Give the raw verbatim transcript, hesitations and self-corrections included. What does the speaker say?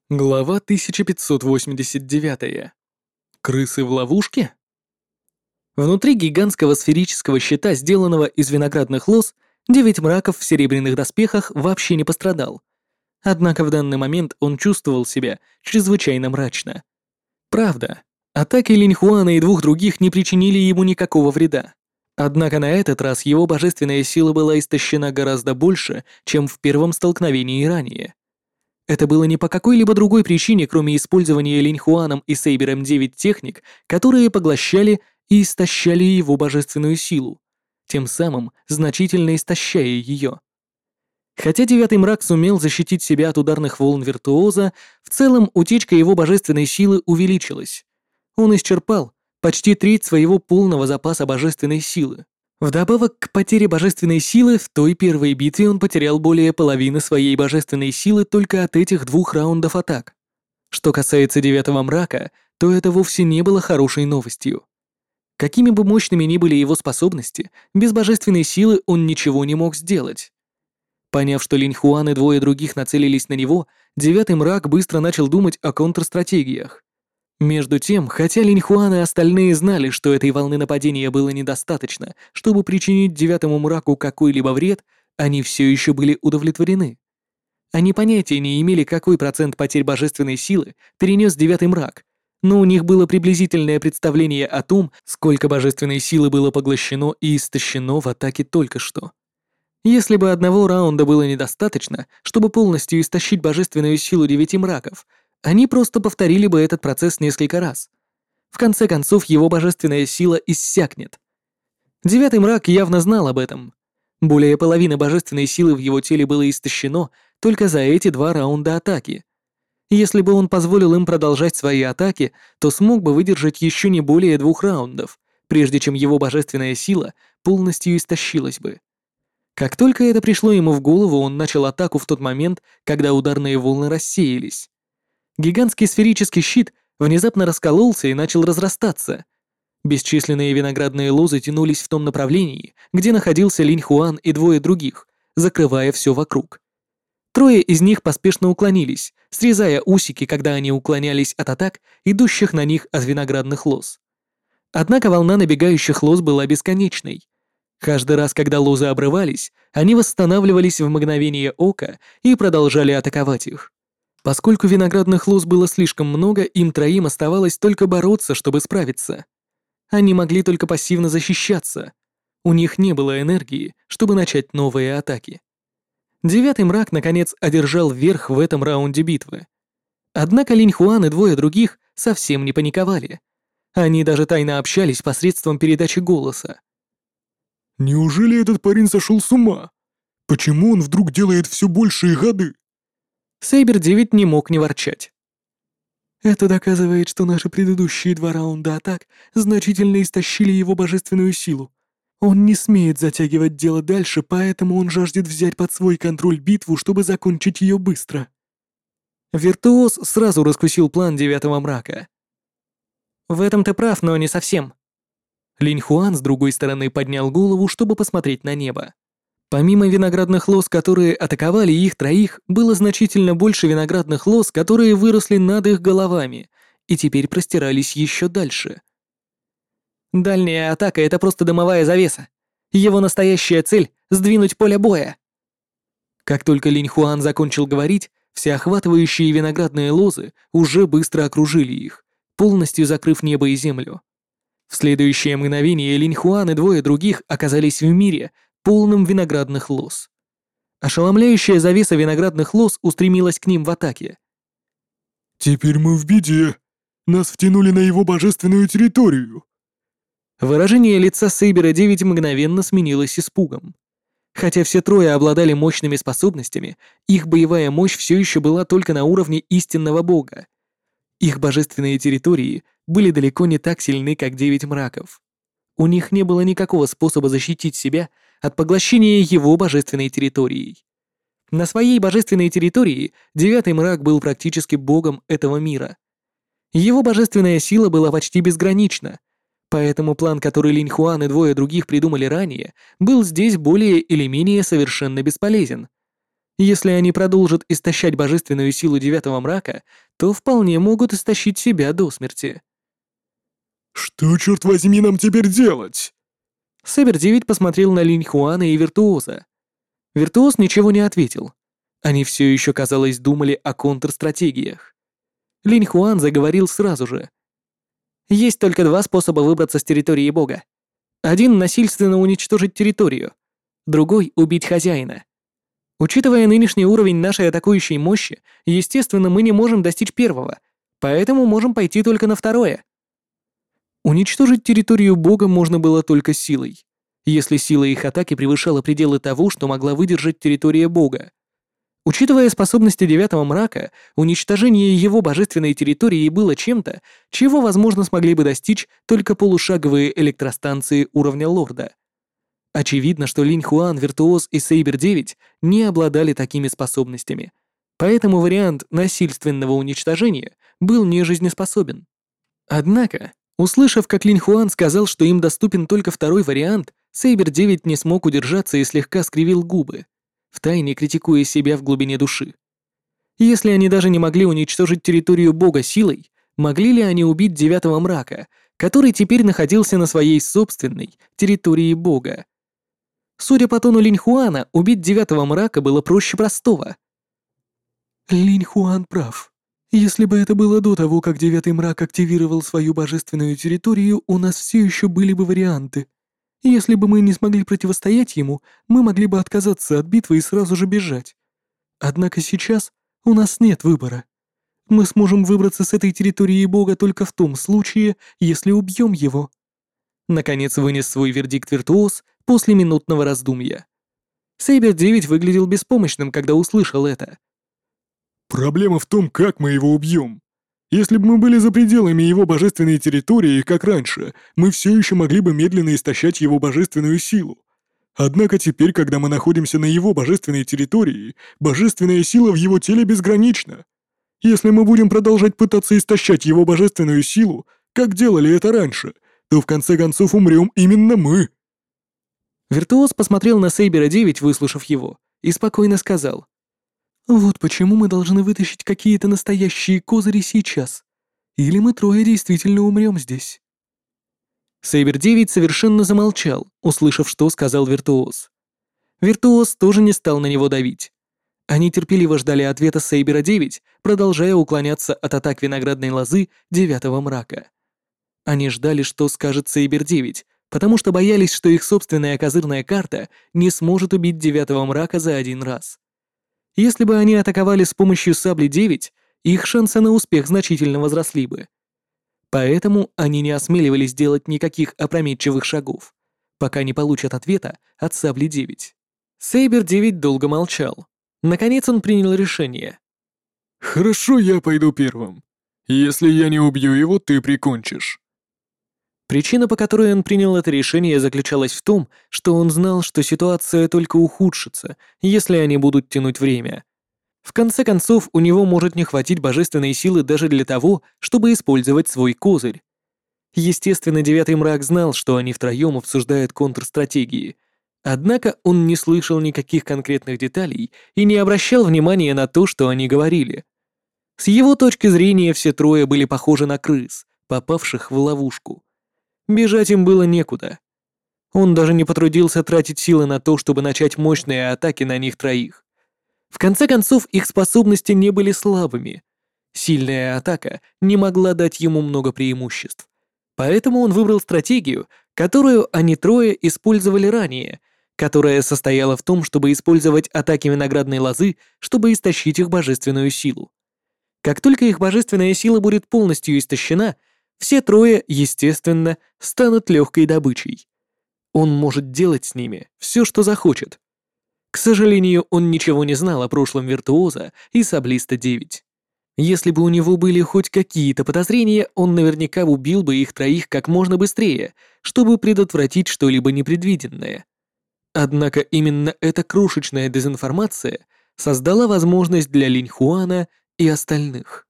Глава тысяча пятьсот восемьдесят девять. Крысы в ловушке? Внутри гигантского сферического щита, сделанного из виноградных лоз, девять мраков в серебряных доспехах вообще не пострадал. Однако в данный момент он чувствовал себя чрезвычайно мрачно. Правда, атаки Линьхуана и двух других не причинили ему никакого вреда. Однако на этот раз его божественная сила была истощена гораздо больше, чем в первом столкновении ранее. Это было не по какой-либо другой причине, кроме использования Линьхуаном и Сейбером девять техник, которые поглощали и истощали его божественную силу, тем самым значительно истощая ее. Хотя Девятый Мрак сумел защитить себя от ударных волн виртуоза, в целом утечка его божественной силы увеличилась. Он исчерпал почти треть своего полного запаса божественной силы. Вдобавок к потере божественной силы, в той первой битве он потерял более половины своей божественной силы только от этих двух раундов атак. Что касается Девятого Мрака, то это вовсе не было хорошей новостью. Какими бы мощными ни были его способности, без божественной силы он ничего не мог сделать. Поняв, что Линьхуан и двое других нацелились на него, Девятый Мрак быстро начал думать о контрстратегиях. Между тем, хотя Линьхуан и остальные знали, что этой волны нападения было недостаточно, чтобы причинить Девятому Мраку какой-либо вред, они все еще были удовлетворены. Они понятия не имели, какой процент потерь божественной силы перенес Девятый Мрак, но у них было приблизительное представление о том, сколько божественной силы было поглощено и истощено в атаке только что. Если бы одного раунда было недостаточно, чтобы полностью истощить божественную силу Девяти Мраков, они просто повторили бы этот процесс несколько раз. В конце концов, его божественная сила иссякнет. Девятый Мрак явно знал об этом. Более половины божественной силы в его теле было истощено только за эти два раунда атаки. Если бы он позволил им продолжать свои атаки, то смог бы выдержать еще не более двух раундов, прежде чем его божественная сила полностью истощилась бы. Как только это пришло ему в голову, он начал атаку в тот момент, когда ударные волны рассеялись. Гигантский сферический щит внезапно раскололся и начал разрастаться. Бесчисленные виноградные лозы тянулись в том направлении, где находился Линьхуан и двое других, закрывая все вокруг. Трое из них поспешно уклонились, срезая усики, когда они уклонялись от атак, идущих на них от виноградных лоз. Однако волна набегающих лоз была бесконечной. Каждый раз, когда лозы обрывались, они восстанавливались в мгновение ока и продолжали атаковать их. Поскольку виноградных лоз было слишком много, им троим оставалось только бороться, чтобы справиться. Они могли только пассивно защищаться. У них не было энергии, чтобы начать новые атаки. Девятый Мрак, наконец, одержал верх в этом раунде битвы. Однако Линьхуан и двое других совсем не паниковали. Они даже тайно общались посредством передачи голоса. «Неужели этот парень сошел с ума? Почему он вдруг делает все большие ходы?» Сейбер девять не мог не ворчать. Это доказывает, что наши предыдущие два раунда атак значительно истощили его божественную силу. Он не смеет затягивать дело дальше, поэтому он жаждет взять под свой контроль битву, чтобы закончить ее быстро. Виртуоз сразу раскусил план Девятого Мрака. В этом ты прав, но не совсем. Линьхуан с другой стороны поднял голову, чтобы посмотреть на небо. Помимо виноградных лоз, которые атаковали их троих, было значительно больше виноградных лоз, которые выросли над их головами и теперь простирались еще дальше. Дальняя атака — это просто дымовая завеса. Его настоящая цель — сдвинуть поле боя. Как только Линьхуан закончил говорить, всеохватывающие виноградные лозы уже быстро окружили их, полностью закрыв небо и землю. В следующее мгновение Линьхуан и двое других оказались в мире, полным виноградных лоз. Ошеломляющая завеса виноградных лоз устремилась к ним в атаке. «Теперь мы в беде. Нас втянули на его божественную территорию». Выражение лица Сейбера девять мгновенно сменилось испугом. Хотя все трое обладали мощными способностями, их боевая мощь все еще была только на уровне истинного бога. Их божественные территории были далеко не так сильны, как Девять Мраков. У них не было никакого способа защитить себя от поглощения его божественной территорией. На своей божественной территории Девятый Мрак был практически богом этого мира. Его божественная сила была почти безгранична, поэтому план, который Линьхуан и двое других придумали ранее, был здесь более или менее совершенно бесполезен. Если они продолжат истощать божественную силу девятого мрака, то вполне могут истощить себя до смерти. Что, черт возьми, нам теперь делать? Сайбер девять посмотрел на Линь Хуана и Виртуоза. Виртуоз ничего не ответил. Они все еще, казалось, думали о контрстратегиях. Линь Хуан заговорил сразу же. Есть только два способа выбраться с территории бога. Один — насильственно уничтожить территорию, другой — убить хозяина. Учитывая нынешний уровень нашей атакующей мощи, естественно, мы не можем достичь первого, поэтому можем пойти только на второе. Уничтожить территорию бога можно было только силой, если сила их атаки превышала пределы того, что могла выдержать территория бога. Учитывая способности девятого мрака, уничтожение его божественной территории было чем-то, чего, возможно, смогли бы достичь только полушаговые электростанции уровня лорда. Очевидно, что Линь Хуан, Виртуоз и Сейбер девять не обладали такими способностями, поэтому вариант насильственного уничтожения был нежизнеспособен. Однако, услышав, как Линь Хуан сказал, что им доступен только второй вариант, Сейбер девять не смог удержаться и слегка скривил губы, втайне критикуя себя в глубине души. Если они даже не могли уничтожить территорию бога силой, могли ли они убить девятого мрака, который теперь находился на своей собственной территории бога? Судя по тону Линь Хуана, убить девятого мрака было проще простого. Линь Хуан прав. Если бы это было до того, как девятый мрак активировал свою божественную территорию, у нас все еще были бы варианты. Если бы мы не смогли противостоять ему, мы могли бы отказаться от битвы и сразу же бежать. Однако сейчас у нас нет выбора. Мы сможем выбраться с этой территории бога только в том случае, если убьем его. Наконец вынес свой вердикт Виртуоз после минутного раздумья. Сейбер девять выглядел беспомощным, когда услышал это. Проблема в том, как мы его убьем. Если бы мы были за пределами его божественной территории, как раньше, мы все еще могли бы медленно истощать его божественную силу. Однако теперь, когда мы находимся на его божественной территории, божественная сила в его теле безгранична. Если мы будем продолжать пытаться истощать его божественную силу, как делали это раньше, то в конце концов умрем именно мы. Виртуоз посмотрел на Сейбера девять, выслушав его, и спокойно сказал. Вот почему мы должны вытащить какие-то настоящие козыри сейчас. Или мы трое действительно умрем здесь. Сейбер девять совершенно замолчал, услышав, что сказал Виртуоз. Виртуоз тоже не стал на него давить. Они терпеливо ждали ответа Сейбера девять, продолжая уклоняться от атак виноградной лозы девятого мрака. Они ждали, что скажет Сейбер девять, потому что боялись, что их собственная козырная карта не сможет убить девятого мрака за один раз. Если бы они атаковали с помощью сабли девять, их шансы на успех значительно возросли бы. Поэтому они не осмеливались делать никаких опрометчивых шагов, пока не получат ответа от сабли девять. Сейбер девять долго молчал. Наконец он принял решение. «Хорошо, я пойду первым. Если я не убью его, ты прикончишь». Причина, по которой он принял это решение, заключалась в том, что он знал, что ситуация только ухудшится, если они будут тянуть время. В конце концов, у него может не хватить божественной силы даже для того, чтобы использовать свой козырь. Естественно, Девятый Мрак знал, что они втроем обсуждают контрстратегии. Однако он не слышал никаких конкретных деталей и не обращал внимания на то, что они говорили. С его точки зрения, все трое были похожи на крыс, попавших в ловушку. Бежать им было некуда. Он даже не потрудился тратить силы на то, чтобы начать мощные атаки на них троих. В конце концов, их способности не были слабыми. Сильная атака не могла дать ему много преимуществ. Поэтому он выбрал стратегию, которую они трое использовали ранее, которая состояла в том, чтобы использовать атаки виноградной лозы, чтобы истощить их божественную силу. Как только их божественная сила будет полностью истощена, все трое, естественно, станут легкой добычей. Он может делать с ними все, что захочет. К сожалению, он ничего не знал о прошлом Виртуоза и Саблиста девять. Если бы у него были хоть какие-то подозрения, он наверняка убил бы их троих как можно быстрее, чтобы предотвратить что-либо непредвиденное. Однако именно эта крошечная дезинформация создала возможность для Линь Хуана и остальных.